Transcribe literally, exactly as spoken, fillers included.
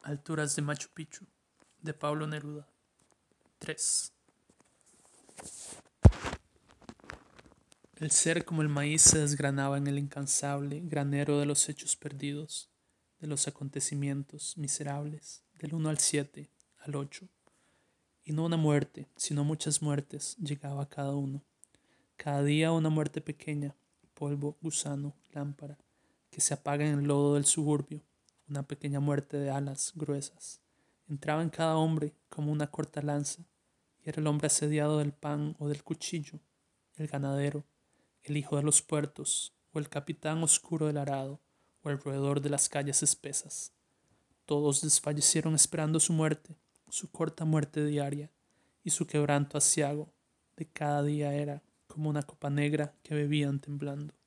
Alturas de Machu Picchu, de Pablo Neruda. tres. El ser como el maíz se desgranaba en el incansable granero de los hechos perdidos, de los acontecimientos miserables, del uno al siete, al ocho. Y no una muerte, sino muchas muertes llegaba a cada uno. Cada día una muerte pequeña, polvo, gusano, lámpara, que se apaga en el lodo del suburbio, una pequeña muerte de alas gruesas. Entraba en cada hombre como una corta lanza, y era el hombre asediado del pan o del cuchillo, el ganadero, el hijo de los puertos, o el capitán oscuro del arado, o el roedor de las calles espesas. Todos desfallecieron esperando su muerte, su corta muerte diaria, y su quebranto aciago de cada día era como una copa negra que bebían temblando.